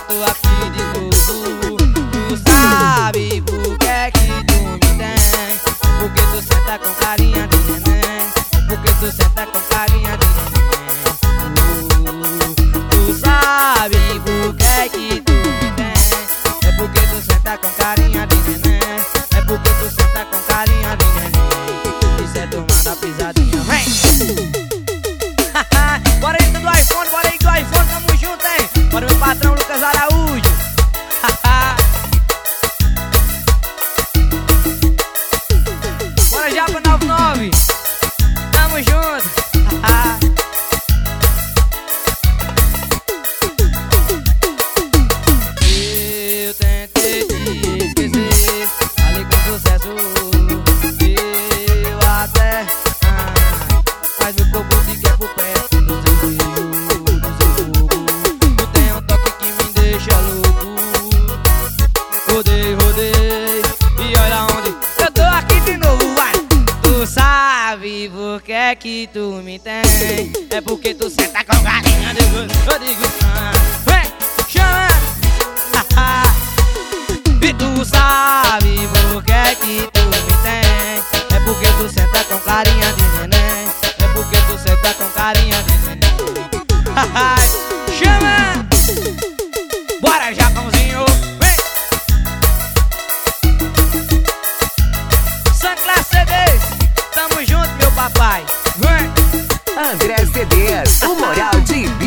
tô aqui de novo. Tu sabe por que é que tu me tem? Porque tu senta com carinha de neném. Porque tu senta com carinha de neném. Tu sabe por que é que tu me tem? É porque tu senta com carinha de neném. É porque tu senta com carinha de neném. Isso é tomando a pisadinha, vem! Bora aí do iPhone, bora aí do iPhone, tamo junto, hein? Bora meu patrão Lucas Araújo. Bora já pro 99. Tamo junto. Eu tentei te esquecer, falei com sucesso. Eu até mas meu corpo te quer por perto do seu beijo, do seu fogo. Tu tem um toque que me deixa louco. Rodei, rodei, e olha onde eu tô aqui de novo, vai. Tu sabe por que é que tu me tem? É porque tu senta com carinha de gosto. Eu digo, vem, chama. E tu sabe por que é que tu me tem? É porque tu senta com carinha de neném. É porque tu senta com carinha de neném. Chama! Bora, Japãozinho! Vem! Sancler CDs, tamo junto, meu papai! Vem! André CDs, o moral de